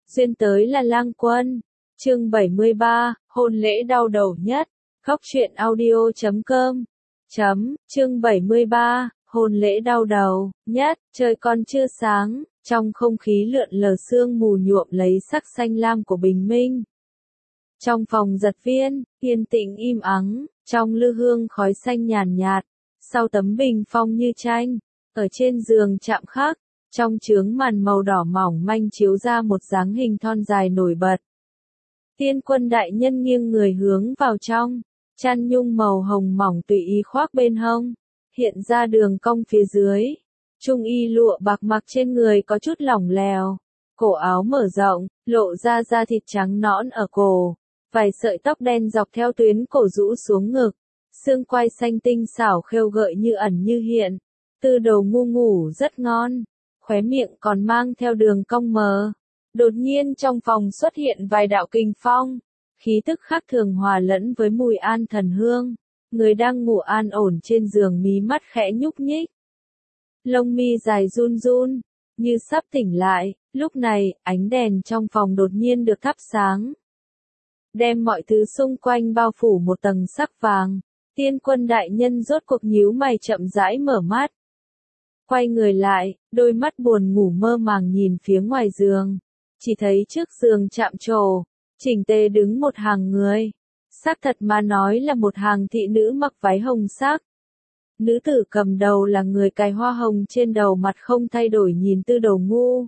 duyên tới là lang quân. Chương 73, hôn lễ đau đầu nhất. Góc truyện audio.com. Chương 73, hôn lễ đau đầu nhất. Trời còn chưa sáng, trong không khí lượn lờ sương mù nhuộm lấy sắc xanh lam của bình minh. Trong phòng giật viên, yên tĩnh im ắng, trong lư hương khói xanh nhàn nhạt, sau tấm bình phong như tranh, ở trên giường chạm khắc, trong chướng màn màu đỏ mỏng manh chiếu ra một dáng hình thon dài nổi bật. Tiên quân đại nhân nghiêng người hướng vào trong, chăn nhung màu hồng mỏng tùy ý khoác bên hông, hiện ra đường cong phía dưới. Trung y lụa bạc mặc trên người có chút lỏng lẻo, cổ áo mở rộng, lộ ra da thịt trắng nõn ở cổ, vài sợi tóc đen dọc theo tuyến cổ rũ xuống ngực, xương quai xanh tinh xảo khêu gợi như ẩn như hiện, tư đầu ngu ngủ rất ngon, khóe miệng còn mang theo đường cong mờ. Đột nhiên trong phòng xuất hiện vài đạo kình phong, khí tức khác thường hòa lẫn với mùi an thần hương, người đang ngủ an ổn trên giường mí mắt khẽ nhúc nhích. Lông mi dài run run, như sắp tỉnh lại, lúc này, ánh đèn trong phòng đột nhiên được thắp sáng. Đem mọi thứ xung quanh bao phủ một tầng sắc vàng, tiên quân đại nhân rốt cuộc nhíu mày chậm rãi mở mắt. Quay người lại, đôi mắt buồn ngủ mơ màng nhìn phía ngoài giường, chỉ thấy trước giường chạm trổ, chỉnh tề đứng một hàng người. Xác thật mà nói là một hàng thị nữ mặc váy hồng sắc. Nữ tử cầm đầu là người cài hoa hồng trên đầu, mặt không thay đổi nhìn tư đầu ngu.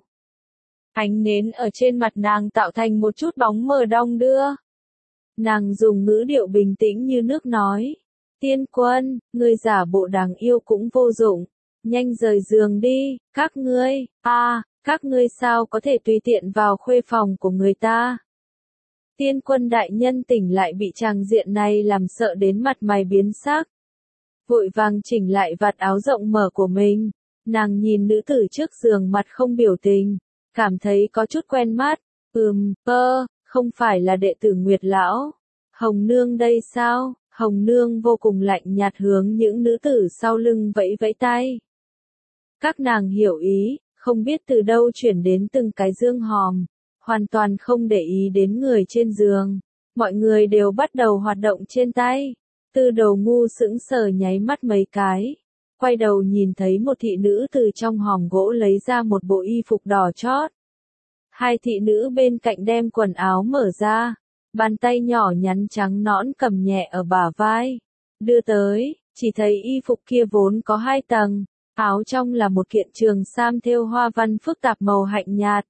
Ánh nến ở trên mặt nàng tạo thành một chút bóng mờ đong đưa. Nàng dùng ngữ điệu bình tĩnh như nước nói. Tiên quân, người giả bộ đáng yêu cũng vô dụng. Nhanh rời giường đi, các ngươi, các ngươi sao có thể tùy tiện vào khuê phòng của người ta. Tiên quân đại nhân tỉnh lại bị tràng diện này làm sợ đến mặt mày biến sắc. Vội vàng chỉnh lại vạt áo rộng mở của mình, nàng nhìn nữ tử trước giường mặt không biểu tình, cảm thấy có chút quen mắt, không phải là đệ tử Nguyệt Lão, Hồng Nương đây sao? Hồng Nương vô cùng lạnh nhạt hướng những nữ tử sau lưng vẫy vẫy tay. Các nàng hiểu ý, không biết từ đâu chuyển đến từng cái dương hòm, hoàn toàn không để ý đến người trên giường, mọi người đều bắt đầu hoạt động trên tay. Tư đầu ngu sững sờ nháy mắt mấy cái, quay đầu nhìn thấy một thị nữ từ trong hòm gỗ lấy ra một bộ y phục đỏ chót. Hai thị nữ bên cạnh đem quần áo mở ra, bàn tay nhỏ nhắn trắng nõn cầm nhẹ ở bả vai, đưa tới, chỉ thấy y phục kia vốn có 2 tầng, áo trong là một kiện trường sam thêu hoa văn phức tạp màu hạnh nhạt.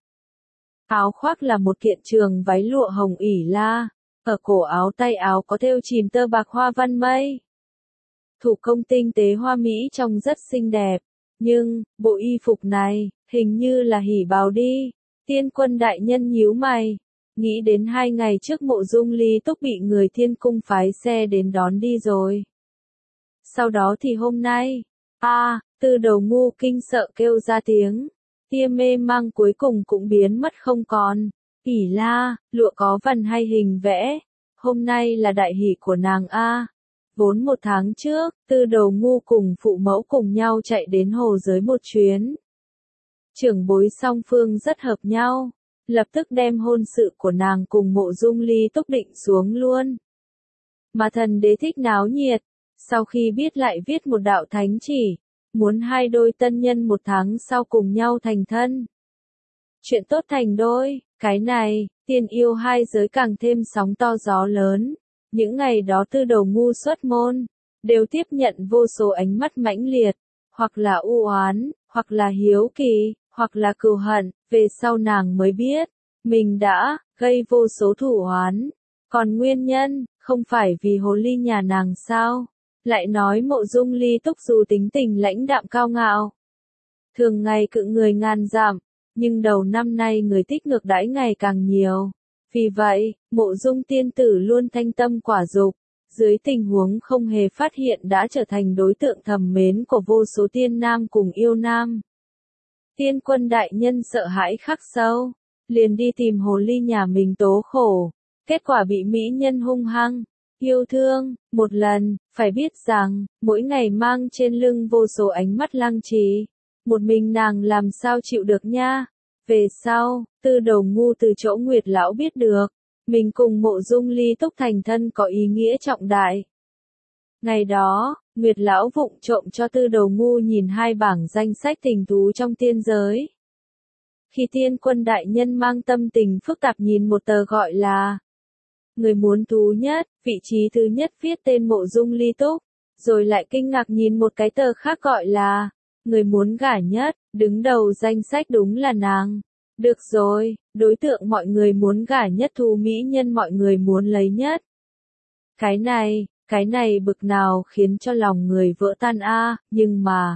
Áo khoác là một kiện trường váy lụa hồng ỉ la. Ở cổ áo tay áo có thêu chìm tơ bạc hoa văn mây. Thủ công tinh tế hoa mỹ trông rất xinh đẹp. Nhưng, bộ y phục này, hình như là hỉ bào đi. Tiên quân đại nhân nhíu mày. Nghĩ đến 2 ngày trước Mộ Dung Ly Túc bị người Thiên Cung phái xe đến đón đi rồi. Sau đó thì hôm nay, tư đầu ngu kinh sợ kêu ra tiếng. Tia mê mang cuối cùng cũng biến mất không còn. Ỉ la, lụa có vằn hay hình vẽ, hôm nay là đại hỷ của nàng Vốn 1 tháng trước, tư đầu ngu cùng phụ mẫu cùng nhau chạy đến hồ giới một chuyến. Trưởng bối song phương rất hợp nhau, lập tức đem hôn sự của nàng cùng Mộ Dung Ly Túc định xuống luôn. Mà thần đế thích náo nhiệt, sau khi biết lại viết một đạo thánh chỉ, muốn 2 đôi tân nhân 1 tháng sau cùng nhau thành thân. Chuyện tốt thành đôi. Cái này, tiên yêu 2 giới càng thêm sóng to gió lớn. Những ngày đó tư đầu ngu xuất môn, đều tiếp nhận vô số ánh mắt mãnh liệt, hoặc là u oán, hoặc là hiếu kỳ, hoặc là cừu hận, về sau nàng mới biết, mình đã gây vô số thủ oán. Còn nguyên nhân, không phải vì hồ ly nhà nàng sao? Lại nói Mộ Dung Ly Túc dù tính tình lãnh đạm cao ngạo, thường ngày cự người ngàn dặm, nhưng đầu năm nay người thích ngược đãi ngày càng nhiều. Vì vậy, Mộ Dung tiên tử luôn thanh tâm quả dục, dưới tình huống không hề phát hiện đã trở thành đối tượng thầm mến của vô số tiên nam cùng yêu nam. Tiên quân đại nhân sợ hãi khắc sâu, liền đi tìm hồ ly nhà mình tố khổ, kết quả bị mỹ nhân hung hăng yêu thương. Một lần, phải biết rằng, mỗi ngày mang trên lưng vô số ánh mắt lăng trì, một mình nàng làm sao chịu được nha. Về sau, Tư Đầu Ngu từ chỗ Nguyệt Lão biết được, mình cùng Mộ Dung Ly Túc thành thân có ý nghĩa trọng đại. Ngày đó, Nguyệt Lão vụng trộm cho Tư Đầu Ngu nhìn 2 bảng danh sách tình thú trong tiên giới. Khi Tiên Quân đại nhân mang tâm tình phức tạp nhìn một tờ gọi là người muốn thú nhất, vị trí thứ nhất viết tên Mộ Dung Ly Túc, rồi lại kinh ngạc nhìn một cái tờ khác gọi là người muốn gả nhất, đứng đầu danh sách đúng là nàng. Được rồi, đối tượng mọi người muốn gả nhất, thú mỹ nhân mọi người muốn lấy nhất. Cái này bực nào khiến cho lòng người vỡ tan a, nhưng mà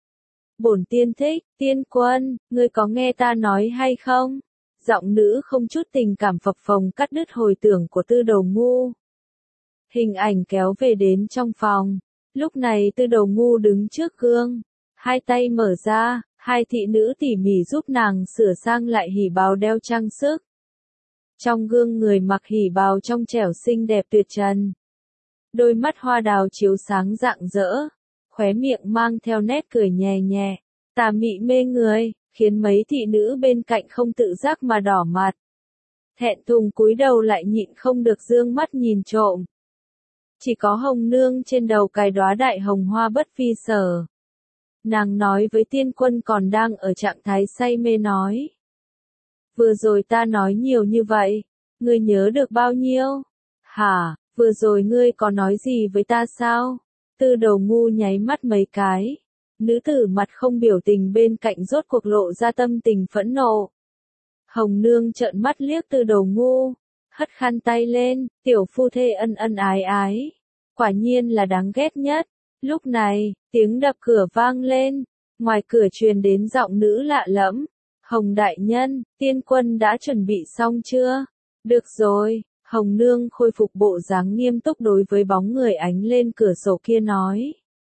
bổn tiên thích, Tiên Quân, ngươi có nghe ta nói hay không? Giọng nữ không chút tình cảm phập phồng cắt đứt hồi tưởng của Tư Đầu Ngu. Hình ảnh kéo về đến trong phòng. Lúc này Tư Đầu Ngu đứng trước gương, 2 tay mở ra, 2 thị nữ tỉ mỉ giúp nàng sửa sang lại hỉ bào đeo trang sức. Trong gương người mặc hỉ bào trong trẻo xinh đẹp tuyệt trần. Đôi mắt hoa đào chiếu sáng rạng rỡ, khóe miệng mang theo nét cười nhẹ nhẹ, tà mị mê người, khiến mấy thị nữ bên cạnh không tự giác mà đỏ mặt. Thẹn thùng cúi đầu lại nhịn không được dương mắt nhìn trộm. Chỉ có Hồng Nương trên đầu cài đóa đại hồng hoa bất phi sở. Nàng nói với Tiên Quân còn đang ở trạng thái say mê nói. Vừa rồi ta nói nhiều như vậy, ngươi nhớ được bao nhiêu? Hả, vừa rồi ngươi có nói gì với ta sao? Tư Đầu Ngu nháy mắt mấy cái. Nữ tử mặt không biểu tình bên cạnh rốt cuộc lộ ra tâm tình phẫn nộ. Hồng Nương trợn mắt liếc Tư Đầu Ngu, hất khăn tay lên, tiểu phu thê ân ân ái ái. Quả nhiên là đáng ghét nhất. Lúc này, tiếng đập cửa vang lên, ngoài cửa truyền đến giọng nữ lạ lẫm. Hồng đại nhân, Tiên Quân đã chuẩn bị xong chưa? Được rồi, Hồng Nương khôi phục bộ dáng nghiêm túc đối với bóng người ánh lên cửa sổ kia nói.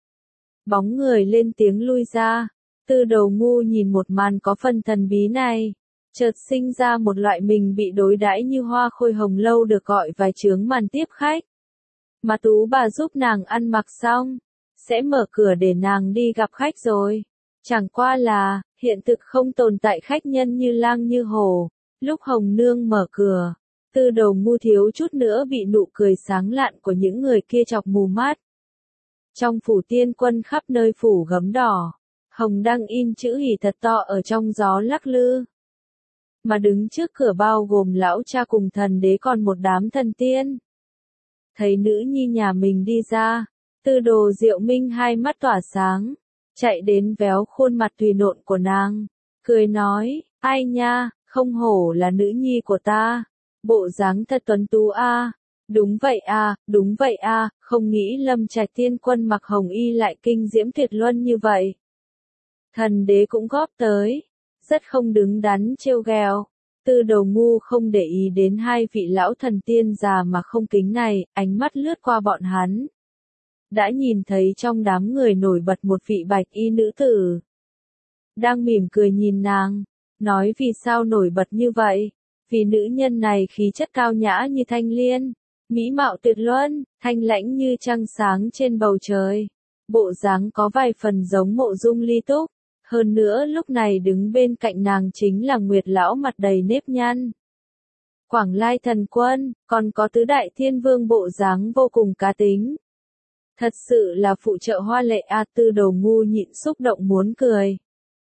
Bóng người lên tiếng lui ra. Tư Đầu Ngu nhìn một màn có phần thần bí này, chợt sinh ra một loại mình bị đối đãi như hoa khôi hồng lâu được gọi vài chướng màn tiếp khách. Mà Tú bà giúp nàng ăn mặc xong, sẽ mở cửa để nàng đi gặp khách rồi. Chẳng qua là, hiện thực không tồn tại khách nhân như lang như hổ. Lúc Hồng Nương mở cửa, Tư Đầu Ngu thiếu chút nữa bị nụ cười sáng lạn của những người kia chọc mù mắt. Trong phủ Tiên Quân khắp nơi phủ gấm đỏ, hồng đang in chữ hỉ thật to ở trong gió lắc lư. Mà đứng trước cửa bao gồm lão cha cùng thần đế còn một đám thần tiên. Thấy nữ nhi nhà mình đi ra, Tư Đồ Diệu Minh 2 mắt tỏa sáng, chạy đến véo khuôn mặt tùy nộn của nàng, cười nói, ai nha, không hổ là nữ nhi của ta, bộ dáng thật tuấn tú a. Đúng vậy a, không nghĩ Lâm Trạch Tiên Quân mặc hồng y lại kinh diễm tuyệt luân như vậy. Thần đế cũng góp tới, rất không đứng đắn trêu ghẹo. Tư Đầu Ngu không để ý đến 2 vị lão thần tiên già mà không kính này, ánh mắt lướt qua bọn hắn. Đã nhìn thấy trong đám người nổi bật một vị bạch y nữ tử. Đang mỉm cười nhìn nàng, nói vì sao nổi bật như vậy, vì nữ nhân này khí chất cao nhã như thanh liên. Mỹ mạo tuyệt luân, thanh lãnh như trăng sáng trên bầu trời. Bộ dáng có vài phần giống Mộ Dung Ly Túc. Hơn nữa lúc này đứng bên cạnh nàng chính là Nguyệt Lão mặt đầy nếp nhăn. Quảng Lai Thần Quân, còn có Tứ Đại Thiên Vương bộ dáng vô cùng cá tính. Thật sự là phụ trợ hoa lệ a. Tư Đầu Ngu nhịn xúc động muốn cười.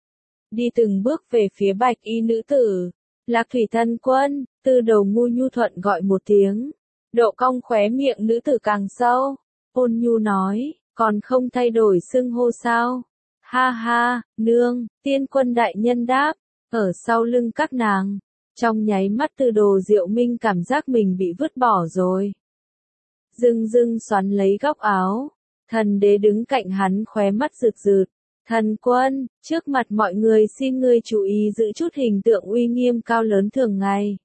Đi từng bước về phía bạch y nữ tử. Lạc Thủy Thần Quân, Tư Đầu Ngu nhu thuận gọi một tiếng. Độ cong khóe miệng nữ tử càng sâu, ôn nhu nói, còn không thay đổi xưng hô sao? Ha ha, nương, Tiên Quân đại nhân đáp, ở sau lưng các nàng. Trong nháy mắt Tư Đồ Diệu Minh cảm giác mình bị vứt bỏ rồi. Dưng dưng xoắn lấy góc áo, thần đế đứng cạnh hắn khóe mắt rực rực. Thần Quân, trước mặt mọi người xin ngươi chú ý giữ chút hình tượng uy nghiêm cao lớn thường ngày.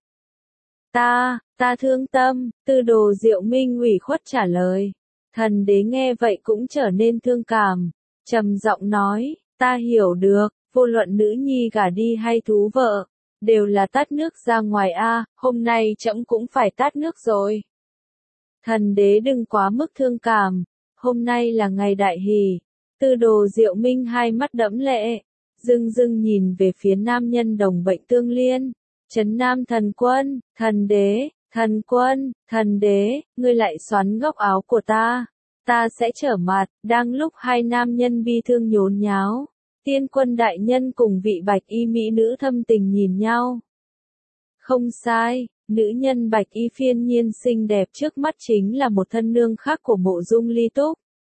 Ta thương tâm, Tư Đồ Diệu Minh ủy khuất trả lời. Thần đế nghe vậy cũng trở nên thương cảm, trầm giọng nói, ta hiểu được, vô luận nữ nhi gả đi hay thú vợ, đều là tát nước ra ngoài a, hôm nay trẫm cũng phải tát nước rồi. Thần đế đừng quá mức thương cảm, hôm nay là ngày đại hỷ. Tư Đồ Diệu Minh 2 mắt đẫm lệ, dưng dưng nhìn về phía nam nhân đồng bệnh tương liên. Trấn Nam thần quân, thần đế, thần quân, thần đế, ngươi lại xoắn góc áo của ta sẽ trở mặt. Đang lúc hai nam nhân bi thương nhốn nháo, Tiên Quân đại nhân cùng vị bạch y mỹ nữ thâm tình nhìn nhau. Không sai, nữ nhân bạch y phiên nhiên xinh đẹp trước mắt chính là một thân nương khác của Mộ Dung Ly Túc.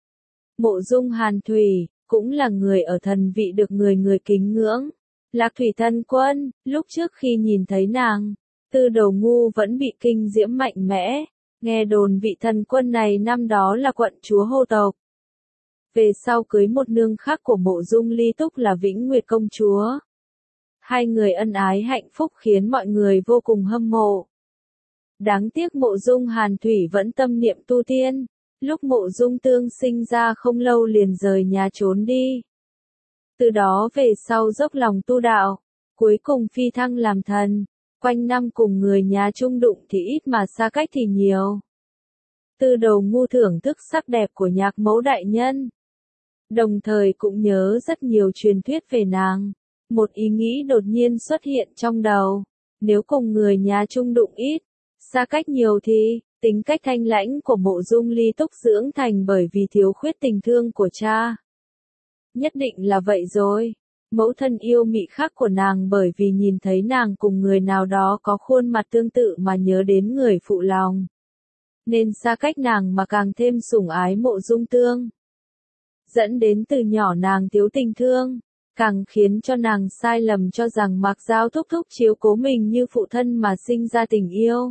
Mộ Dung Hàn Thủy, cũng là người ở thần vị được người người kính ngưỡng. Lạc Thủy thần quân, lúc trước khi nhìn thấy nàng, Tư Đầu Ngu vẫn bị kinh diễm mạnh mẽ. Nghe đồn vị thần quân này năm đó là quận chúa Hồ tộc. Về sau cưới một nương khác của Mộ Dung Ly Túc là Vĩnh Nguyệt công chúa. Hai người ân ái hạnh phúc khiến mọi người vô cùng hâm mộ. Đáng tiếc Mộ Dung Hàn Thủy vẫn tâm niệm tu tiên. Lúc Mộ Dung Tương sinh ra không lâu liền rời nhà trốn đi. Từ đó về sau dốc lòng tu đạo, cuối cùng phi thăng làm thần. Quanh năm cùng người nhà chung đụng thì ít mà xa cách thì nhiều. Tư Đầu Ngu thưởng thức sắc đẹp của nhạc mẫu đại nhân. Đồng thời cũng nhớ rất nhiều truyền thuyết về nàng. Một ý nghĩ đột nhiên xuất hiện trong đầu. Nếu cùng người nhà chung đụng ít, xa cách nhiều thì, tính cách thanh lãnh của Mộ Dung Ly Túc dưỡng thành bởi vì thiếu khuyết tình thương của cha. Nhất định là vậy rồi. Mẫu thân yêu mị khác của nàng bởi vì nhìn thấy nàng cùng người nào đó có khuôn mặt tương tự mà nhớ đến người phụ lòng. Nên xa cách nàng mà càng thêm sủng ái Mộ Dung Tương. Dẫn đến từ nhỏ nàng thiếu tình thương, càng khiến cho nàng sai lầm cho rằng Mạc Giao thúc thúc chiếu cố mình như phụ thân mà sinh ra tình yêu.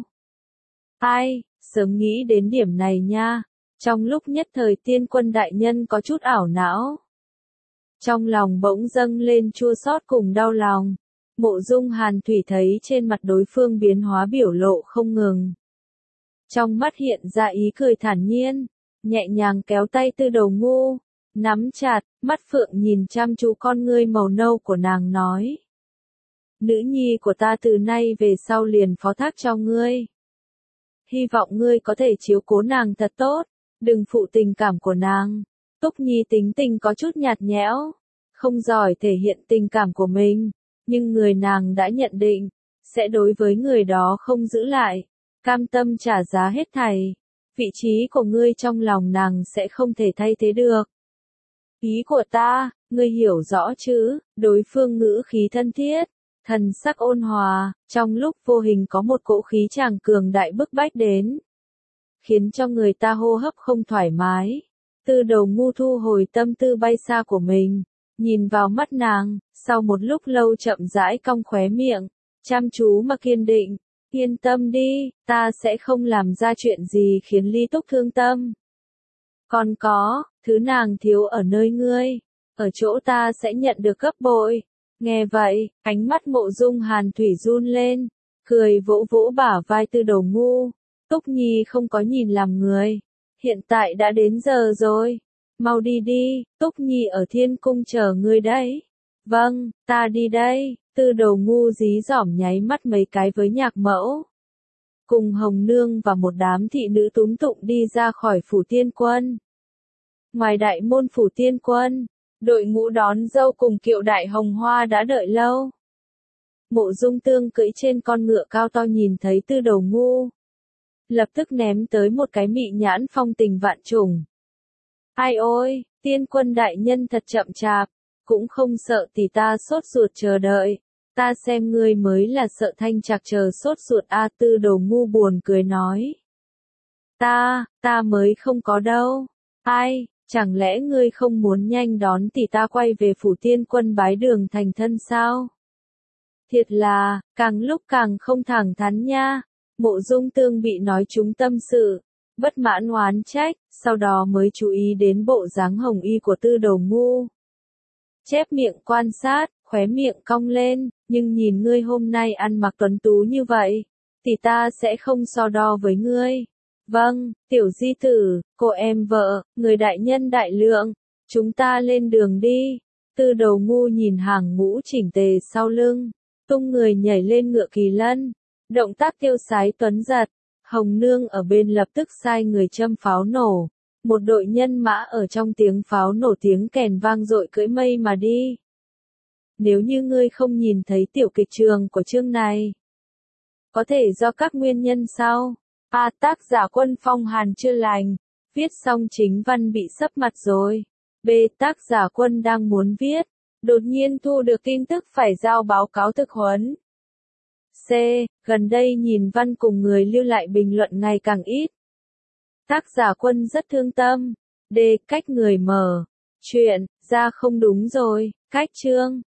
Ai, sớm nghĩ đến điểm này nha. Trong lúc nhất thời Tiên Quân đại nhân có chút ảo não. Trong lòng bỗng dâng lên chua xót cùng đau lòng. Mộ Dung Hàn Thủy thấy trên mặt đối phương biến hóa biểu lộ không ngừng. Trong mắt hiện ra ý cười thản nhiên, nhẹ nhàng kéo tay Tư Đầu Ngu, nắm chặt, mắt phượng nhìn chăm chú con ngươi màu nâu của nàng nói. Nữ nhi của ta từ nay về sau liền phó thác cho ngươi. Hy vọng ngươi có thể chiếu cố nàng thật tốt, đừng phụ tình cảm của nàng. Túc Nhi tính tình có chút nhạt nhẽo, không giỏi thể hiện tình cảm của mình, nhưng người nàng đã nhận định, sẽ đối với người đó không giữ lại, cam tâm trả giá hết thảy. Vị trí của ngươi trong lòng nàng sẽ không thể thay thế được. Ý của ta, ngươi hiểu rõ chứ? Đối phương ngữ khí thân thiết, thần sắc ôn hòa, trong lúc vô hình có một cỗ khí chàng cường đại bức bách đến, khiến cho người ta hô hấp không thoải mái. Tư Đầu Ngu thu hồi tâm tư bay xa của mình, nhìn vào mắt nàng, sau một lúc lâu chậm rãi cong khóe miệng, chăm chú mà kiên định, yên tâm đi, ta sẽ không làm ra chuyện gì khiến Ly Túc thương tâm. Còn có, thứ nàng thiếu ở nơi ngươi, ở chỗ ta sẽ nhận được gấp bội. Nghe vậy, ánh mắt Mộ Dung Hàn Thủy run lên, cười vỗ vỗ bả vai Tư Đầu Ngu. Túc Nhi không có nhìn làm người. Hiện tại đã đến giờ rồi. Mau đi đi, Túc Nhi ở Thiên Cung chờ ngươi đấy. Vâng, ta đi đây. Tư Đầu Ngu dí dỏm nháy mắt mấy cái với nhạc mẫu. Cùng Hồng Nương và một đám thị nữ túm tụng đi ra khỏi phủ Tiên Quân. Ngoài đại môn phủ Tiên Quân, đội ngũ đón dâu cùng kiệu đại hồng hoa đã đợi lâu. Mộ Dung Tương cưỡi trên con ngựa cao to nhìn thấy Tư Đầu Ngu, lập tức ném tới một cái mị nhãn phong tình vạn trùng. Ai ôi, Tiên Quân đại nhân thật chậm chạp, cũng không sợ tỷ ta sốt ruột chờ đợi, ta xem ngươi mới là sợ thanh trạc chờ sốt ruột a. Tư Đầu Ngu buồn cười nói. Ta mới không có đâu. Ai, chẳng lẽ ngươi không muốn nhanh đón tỷ ta quay về phủ Tiên Quân bái đường thành thân sao? Thiệt là, càng lúc càng không thẳng thắn nha. Mộ Dung Tương bị nói trúng tâm sự, bất mãn oán trách, sau đó mới chú ý đến bộ dáng hồng y của Tư Đầu Ngu. Chép miệng quan sát, khóe miệng cong lên, nhưng nhìn ngươi hôm nay ăn mặc tuấn tú như vậy, thì ta sẽ không so đo với ngươi. Vâng, tiểu di tử, cô em vợ, người đại nhân đại lượng, chúng ta lên đường đi. Tư Đầu Ngu nhìn hàng ngũ chỉnh tề sau lưng, tung người nhảy lên ngựa kỳ lân. Động tác tiêu sái tuấn giật, Hồng Nương ở bên lập tức sai người châm pháo nổ. Một đội nhân mã ở trong tiếng pháo nổ tiếng kèn vang dội cưỡi mây mà đi. Nếu như ngươi không nhìn thấy tiểu kịch trường của chương này, có thể do các nguyên nhân sau. A. Tác giả Quân Phong Hàn chưa lành. Viết xong chính văn bị sấp mặt rồi. B. Tác giả Quân đang muốn viết. Đột nhiên thu được tin tức phải giao báo cáo thực huấn. C. Gần đây nhìn văn cùng người lưu lại bình luận ngày càng ít. Tác giả Quân rất thương tâm. D. Cách người mở chuyện ra không đúng rồi. Cách chương